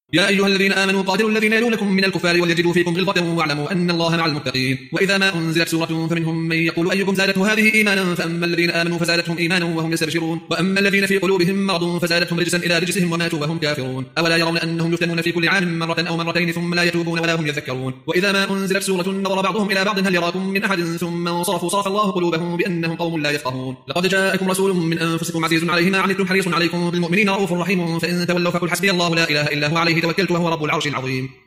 يا أيها الذين آمنوا قاتلوا الذين يلونكم من الكفار وليجدوا فيكم غلظة واعلموا أن الله مع المتقين. وإذا ما أنزلت سورة فمنهم من يقول أيكم زادته هذه إيمانا فأما الذين آمنوا فزادتهم إيمانا وهم يستبشرون وأما الذين في قلوبهم مرض فزادتهم رجسا إلى رجسهم وماتوا وهم كافرون. أولا يرون أنهم يفتنون في كل عام مرة أو مرتين ثم لا يتوبون ولا هم يذكرون. وإذا ما أنزلت سورة نظر بعضهم إلى بعض هل يراكم من أحد ثم انصرفوا صرف الله قلوبهم بأنهم قوم لا يفقهون. لقد جاءكم رسول من أنفسكم عزيز عليه ما عنتم حريص عليكم بالمؤمنين رؤوف رحيم فإن تولوا فقل حسبي الله لا إله إلا هو عليه توكلت وهو رب العرش العظيم.